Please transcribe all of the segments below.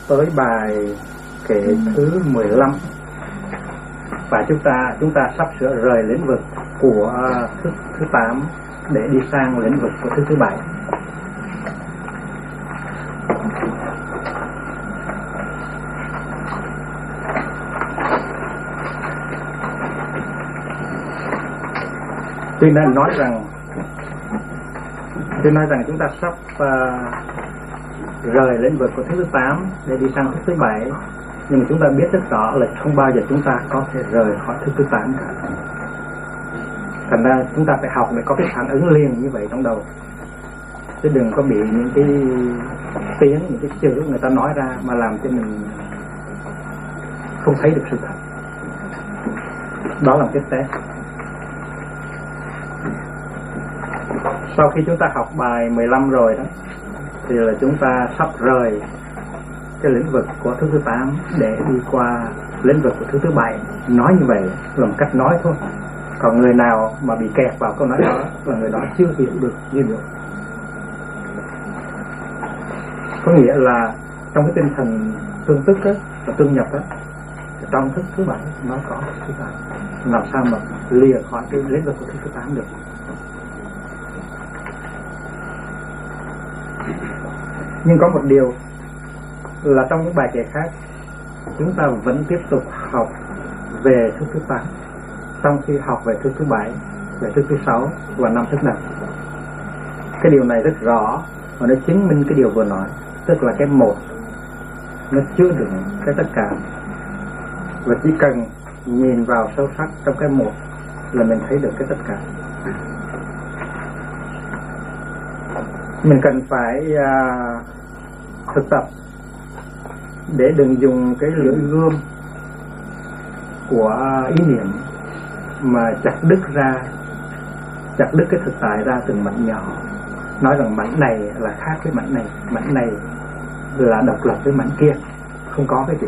tới bài kệ thứ 15 và chúng ta sắp sửa rời lĩnh vực của thứ 8 để đi sang lĩnh vực của thứ 7. Tôi nói rằng chúng ta sắp rời lĩnh vực của thứ 8 để đi sang thứ 7, nhưng mà chúng ta biết rất rõ là không bao giờ chúng ta có thể rời khỏi thứ 8 cả. Thành ra chúng ta phải học để có cái phản ứng liền như vậy trong đầu, chứ đừng có bị những cái tiếng, những cái chữ người ta nói ra mà làm cho mình không thấy được sự thật. Đó là một cái test. Sau khi chúng ta học bài 15 rồi đó, thì là chúng ta sắp rời cái lĩnh vực của thứ 8 để đi qua lĩnh vực của thứ 7. Nói như vậy là một cách nói thôi. Còn người nào mà bị kẹt vào câu nói đó là người đó chưa hiểu được như được. Có nghĩa là trong cái tinh thần tương tức á, và tương nhập á, trong thứ 7 nó có thứ 8. Làm sao mà lìa khỏi cái lĩnh vực của thứ 8 được. Nhưng có một điều là trong những bài kệ khác chúng ta vẫn tiếp tục học về thứ 8, trong khi học về thứ 7, về thứ 6 và năm thứ 5. Cái điều này rất rõ và nó chứng minh cái điều vừa nói, tức là cái một nó chứa đựng cái tất cả, và chỉ cần nhìn vào sâu sắc trong cái một là mình thấy được cái tất cả. Mình cần phải thực tập để đừng dùng cái lưỡi gươm của ý niệm mà chặt đứt cái thực tại ra từng mảnh nhỏ, nói rằng mảnh này là khác với mảnh này là độc lập với mảnh kia. Không có cái gì.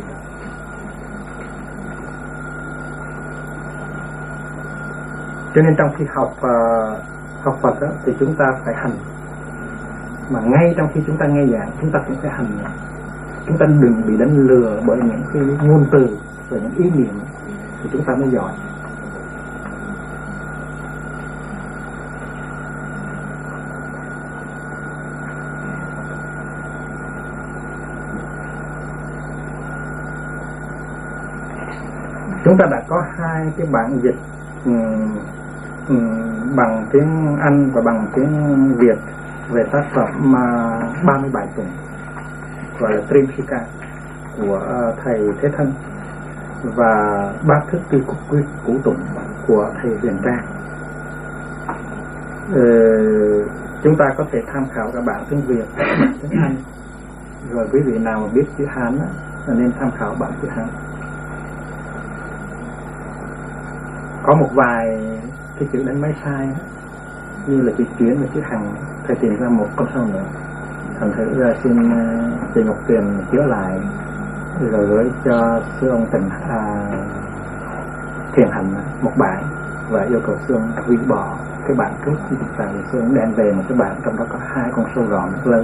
Cho nên trong khi học Phật đó, thì chúng ta phải hành. Mà ngay trong khi chúng ta nghe giảng, chúng ta cũng phải hành. Chúng ta đừng bị đánh lừa bởi những cái ngôn từ và những ý niệm, thì chúng ta mới giỏi. Chúng ta đã có hai cái bản dịch bằng tiếng Anh và bằng tiếng Việt về tác phẩm 37 tụng, gọi là Trimshika của thầy Thế Thân, và bát thức tư củ tụng của thầy Huyền Trang. Chúng ta có thể tham khảo cả bản tiếng Việt, bản tiếng Anh, rồi quý vị nào mà biết chữ Hán là nên tham khảo bản chữ Hán. Có một vài cái chữ đánh máy sai đó, như là chữ Chiến và chữ Hằng, thầy tìm ra một con số nữa. Thành thử ra xin chị Ngọc Tuyền chữa lại rồi gửi cho sư ông Thiền Hạnh một bản, và yêu cầu sư ông hủy bỏ cái bản trước, tại vì sư ông đem về một cái bản trong đó có hai con số gọn lớn.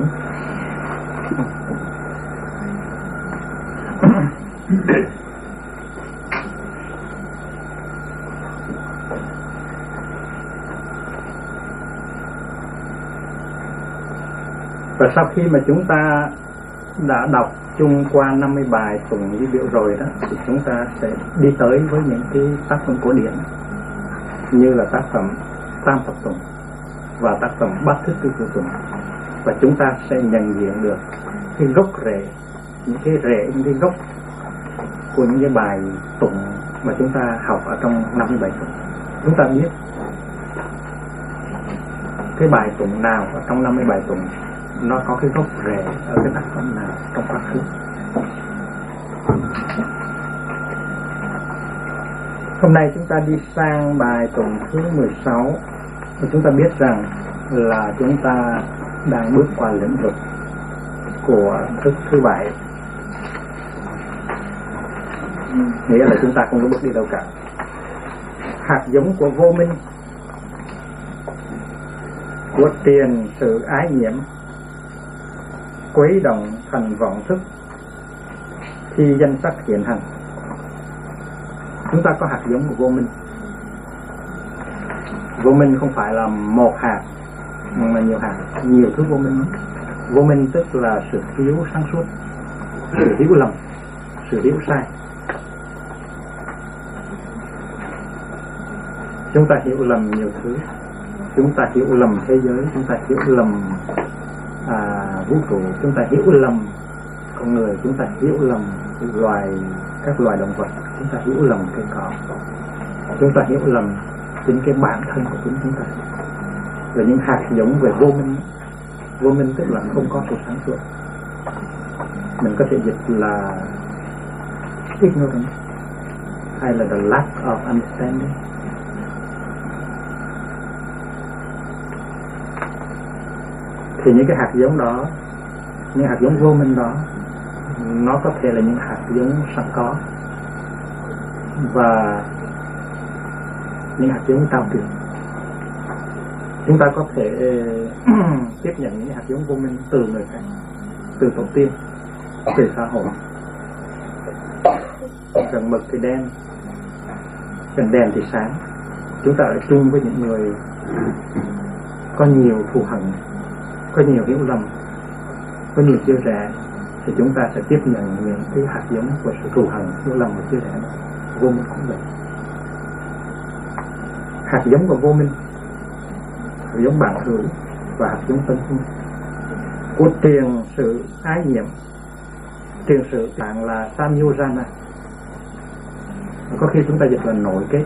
Và sau khi mà chúng ta đã đọc chung qua 50 bài tụng với biểu rồi đó, thì chúng ta sẽ đi tới với những cái tác phẩm cổ điển như là tác phẩm Tam Phật Tụng và tác phẩm Bát Thức Tư Củ Tụng, và chúng ta sẽ nhận diện được cái gốc rễ, những cái gốc của những cái bài tụng mà chúng ta học ở trong 57 tụng. Chúng ta biết cái bài tụng nào ở trong 57 tụng nó có cái gốc rễ ở cái tác phẩm nào trong quá khứ. Hôm nay chúng ta đi sang bài tụng thứ 16, và chúng ta biết rằng là chúng ta đang bước qua lĩnh vực của thức thứ 7, nghĩa là chúng ta không có bước đi đâu cả. Hạt giống của vô minh, của tiền sự ái nhiễm, quấy động thành vọng thức, khi danh sắc hiện hành, chúng ta có hạt giống của vô minh. Vô minh không phải là một hạt mà nhiều hạt, nhiều thứ vô minh. Vô minh tức là sự thiếu sáng suốt, sự hiểu lầm, sự hiểu sai. Chúng ta hiểu lầm nhiều thứ. Chúng ta hiểu lầm thế giới, chúng ta hiểu lầm vũ trụ, chúng ta hiểu lầm con người, chúng ta hiểu lầm các loài động vật, chúng ta hiểu lầm cây cỏ, chúng ta hiểu lầm chính cái bản thân của chúng ta. Và những hạt giống về vô minh. Vô minh tức là không có sự sáng suốt. Mình có thể dịch là ignorance hay là the lack of understanding. Thì những cái hạt giống đó, những hạt giống vô minh đó, nó có thể là những hạt giống sẵn có và những hạt giống cao tuyệt. Chúng ta có thể tiếp nhận những hạt giống vô minh từ người khác, từ tổ tiên, từ xã hội. Gần mực thì đen, gần đèn thì sáng. Chúng ta ở chung với những người có nhiều thù hận, có nhiều hiểu lầm, có nhiều chia rẽ, thì chúng ta sẽ tiếp nhận những cái hạt giống của sự thù hận, hiểu lầm và chia rẽ đó. Vô minh cũng vậy. Hạt giống của vô minh, hạt giống bản hữu và hạt giống tân hương của tiền sự ái nhiễm. Tiền sự bạn là samyojana, có khi chúng ta dịch là nội kết.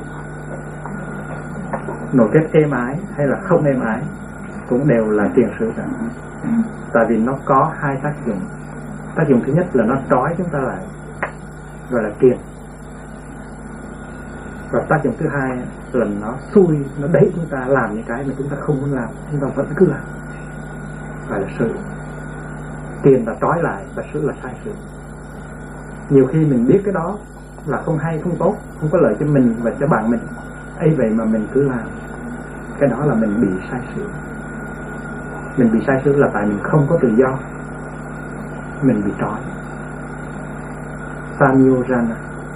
Nội kết êm ái hay là không êm ái cũng đều là tiền sự cả. Tại vì nó có hai tác dụng. Tác dụng thứ nhất là nó trói chúng ta lại, gọi là kiềm. Và tác dụng thứ hai là nó xui, nó đẩy chúng ta làm những cái mà chúng ta không muốn làm, chúng ta vẫn cứ làm, gọi là sự. Tiền là trói lại và sự là sai sự. Nhiều khi mình biết cái đó là không hay, không tốt, không có lợi cho mình và cho bạn mình, ấy vậy mà mình cứ làm. Cái đó là mình bị sai sự. Mình bị sai sự là tại mình không có tự do, mình bị trói. Samyojana.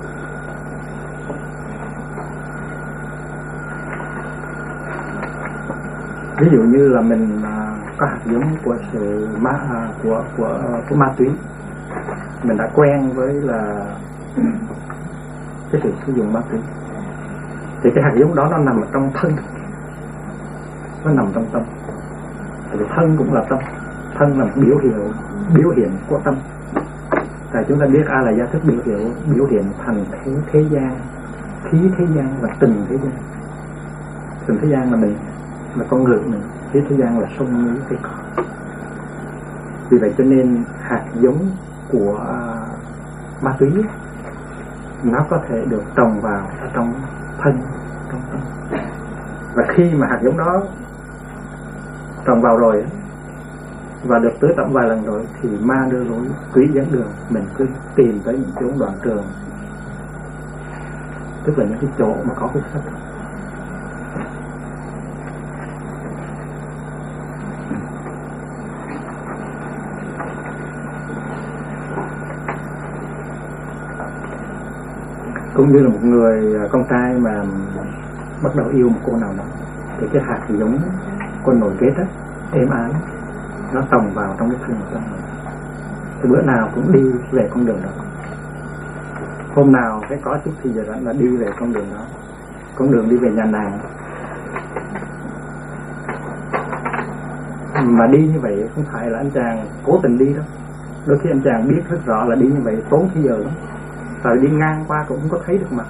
Ví dụ như là mình có hạt giống của sự của ma túy, mình đã quen với là cái sự sử dụng ma túy, thì cái hạt giống đó nó nằm ở trong thân, nó nằm trong tâm. Thì thân cũng là tâm, thân là biểu hiện của tâm. Tại chúng ta biết A là gia thức biểu hiện thành thế gian, khí thế gian và tình thế gian. Tình thế gian là mình, là con người mình, khí thế gian là sông núi cây cỏ. Vì vậy cho nên hạt giống của ma túy nó có thể được trồng vào ở trong thân, trong tâm. Và khi mà hạt giống đó trồng vào rồi và được tưới tẩm vài lần rồi thì ma đưa lối, quỷ dẫn đường, mình cứ tìm tới những chỗ đoạn trường, tức là những cái chỗ mà có hút sách. Cũng như là một người con trai mà bắt đầu yêu một cô nào đó, thì cái hạt giống con nội kết á, êm ái, nó trồng vào trong cái thân của tâm mình. Thì bữa nào cũng đi về con đường đó. Hôm nào cái có chút thì giờ là đi về con đường đó, con đường đi về nhà nàng. Mà đi như vậy không phải là anh chàng cố tình đi đâu. Đôi khi anh chàng biết rất rõ là đi như vậy tốn thời giờ lắm. Tại đi ngang qua cũng không có thấy được mặt.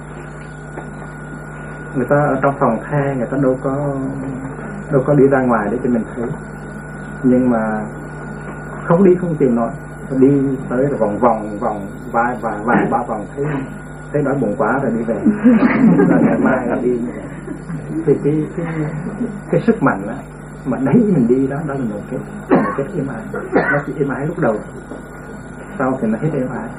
Người ta ở trong phòng the, người ta đâu có đi ra ngoài để cho mình thấy. Nhưng mà không đi không chịu nổi, đi tới rồi vòng vài ba vòng thấy đói bụng quá rồi đi về. Rồi ngày mai là đi. Thì cái sức mạnh đó, mà đấy mình đi đó là một cái êm ái. Nó chỉ êm ái lúc đầu, sau thì nó hết êm ái.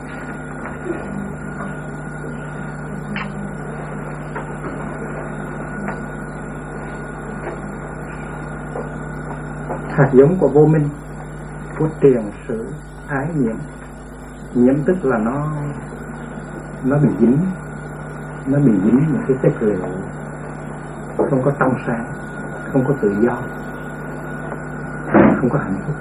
Hạt giống của vô minh, của tiền sự ái nhiễm Nhiễm tức là nó bị dính những cái chất liệu không có trong sáng, không có tự do, không có hạnh phúc.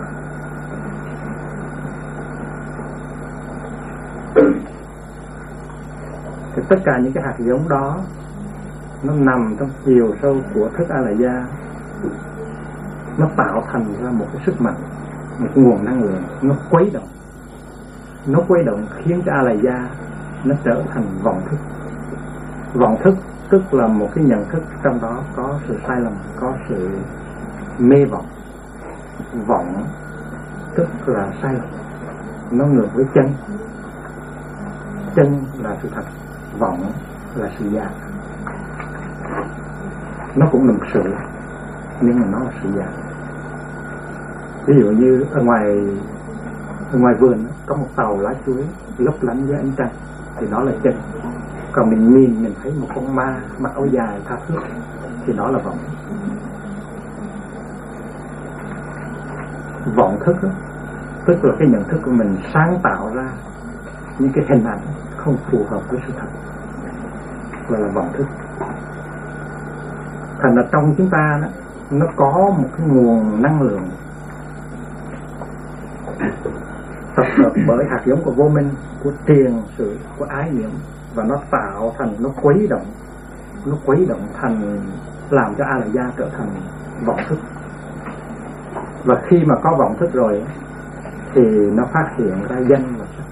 Thì tất cả những cái hạt giống đó nó nằm trong chiều sâu của thức A La Da, nó tạo thành ra một cái sức mạnh, một cái nguồn năng lượng, nó quấy động khiến cho A La Da nó trở thành vọng thức. Vọng thức tức là một cái nhận thức trong đó có sự sai lầm, có sự mê vọng. Vọng tức là sai lầm, nó ngược với chân. Chân là sự thật, vọng là sự giả. Nó cũng là một sự, nhưng mà nó là sự giả. Ví dụ như ở ngoài vườn có một tàu lá chuối lấp lánh với ánh trăng, thì đó là chân. Còn mình thấy một con ma mặc áo dài tha thước, thì đó là vọng. Vọng thức đó, tức là cái nhận thức của mình sáng tạo ra những cái hình ảnh không phù hợp với sự thật, gọi là vọng thức. Thành ra trong chúng ta đó, nó có một cái nguồn năng lượng tập hợp bởi hạt giống của vô minh, của tiền sự, của ái niệm, và nó tạo thành, nó quấy động thành, làm cho A La Da trở thành vọng thức. Và khi mà có vọng thức rồi thì nó phát hiện ra danh và sắc.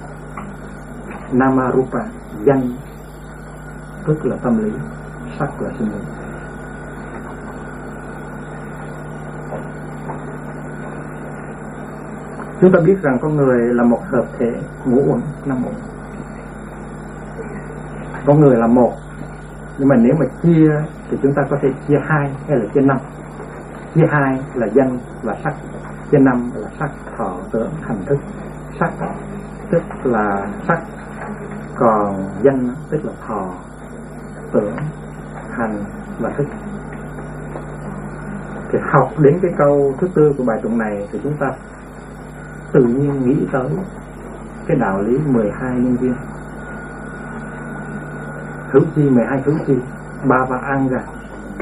Nama Rupa, danh tức là tâm lý, sắc là sinh lý. Chúng ta biết rằng con người là một hợp thể ngũ uẩn năm uẩn. Con người là một, nhưng mà nếu mà chia thì chúng ta có thể chia hai hay là chia năm. Chia hai là danh và sắc, chia năm là sắc, thọ, tưởng, hành, thức. Sắc tức là sắc, còn danh tức là thọ, tưởng, hành và thức. Thì học đến cái câu thứ tư của bài tụng này thì chúng ta tự nhiên nghĩ tới cái đạo lý 12 nhân duyên. Hữu chi 12 hữu chi, ba và an ra.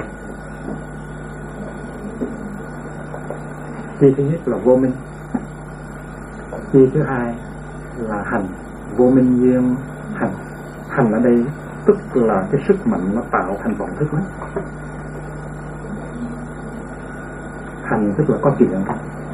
Chi thứ nhất là vô minh, chi thứ hai là hành, vô minh duyên hành. Hành ở đây tức là cái sức mạnh nó tạo thành vọng thức đó. Hành tức là có chuyện đó.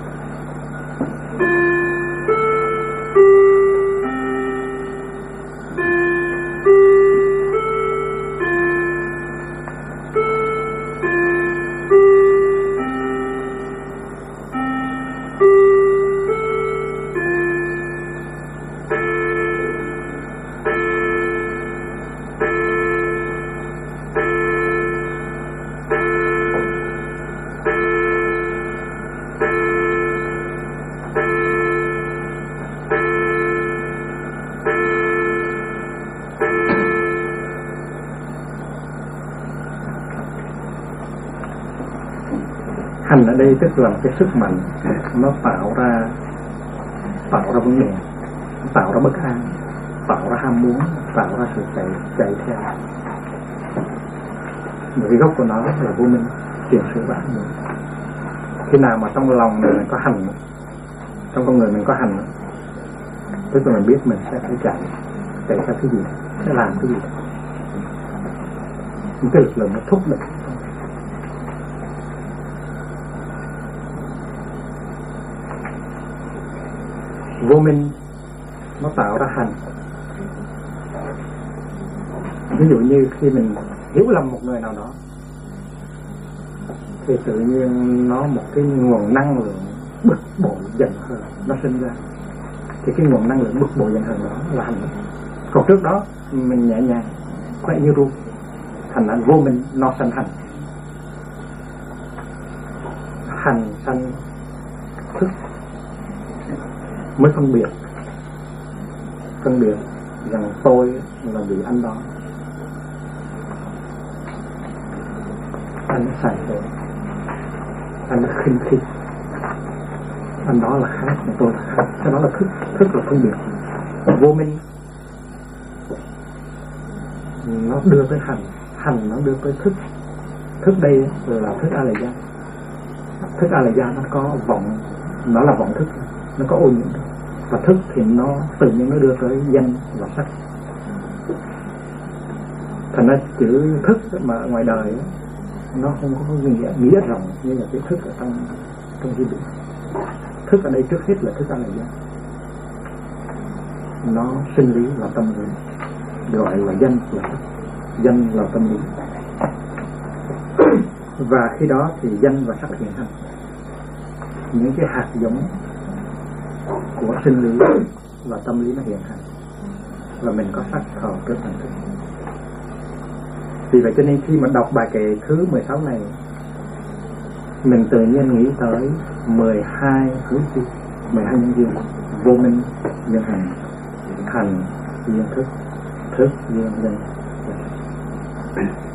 Hành ở đây tức là một cái sức mạnh, nó tạo ra vấn đề, tạo ra bất an, tạo ra ham muốn, tạo ra sự chạy theo. Bởi vì gốc của nó là vô minh, tiền sự và ác niệm. Khi nào mà trong lòng mình có hành, trong con người mình có hành, tức là mình biết mình sẽ phải chạy theo cái gì, sẽ làm cái gì. Những cái lực lượng nó thúc đẩy. Vô minh nó tạo ra hành. Ví dụ như khi mình hiểu lầm một người nào đó thì tự nhiên nó một cái nguồn năng lượng bực bội giận hờn nó sinh ra. Thì cái nguồn năng lượng bực bội giận hờn đó là hành. Còn trước đó mình nhẹ nhàng khỏe như ru, thành ra vô minh nó sanh hành. Hành sanh thức mới phân biệt rằng tôi là vị anh đó, anh xài rồi, anh khinh khi, anh đó là khác mà tôi là khác. Cái đó là thức là phân biệt. Vô minh nó đưa tới hành nó đưa tới thức. Thức đây là thức a la gia. Thức a la gia nó có vọng, nó là vọng thức, nó có ô nhiễm. Và thức thì nó tự nhiên nó đưa tới danh và sắc. Thành ra chữ thức mà ở ngoài đời nó không có nghĩa rộng như là cái thức ở trong Hindu. Thức ở đây trước hết là thức a la gia, nó sinh lý và tâm lý, gọi là danh là sắc, danh là tâm lý. Và khi đó thì danh và sắc hiện hành, những cái hạt giống của sinh lý và tâm lý nó hiện hành, và mình có sắc khẩu trở thành thức. Vì vậy cho nên khi mà đọc bài kệ thứ 16 này, mình tự nhiên nghĩ tới 12 hướng chi, 12 nhân duyên: vô minh duyên hành duyên thức, thức duyên danh.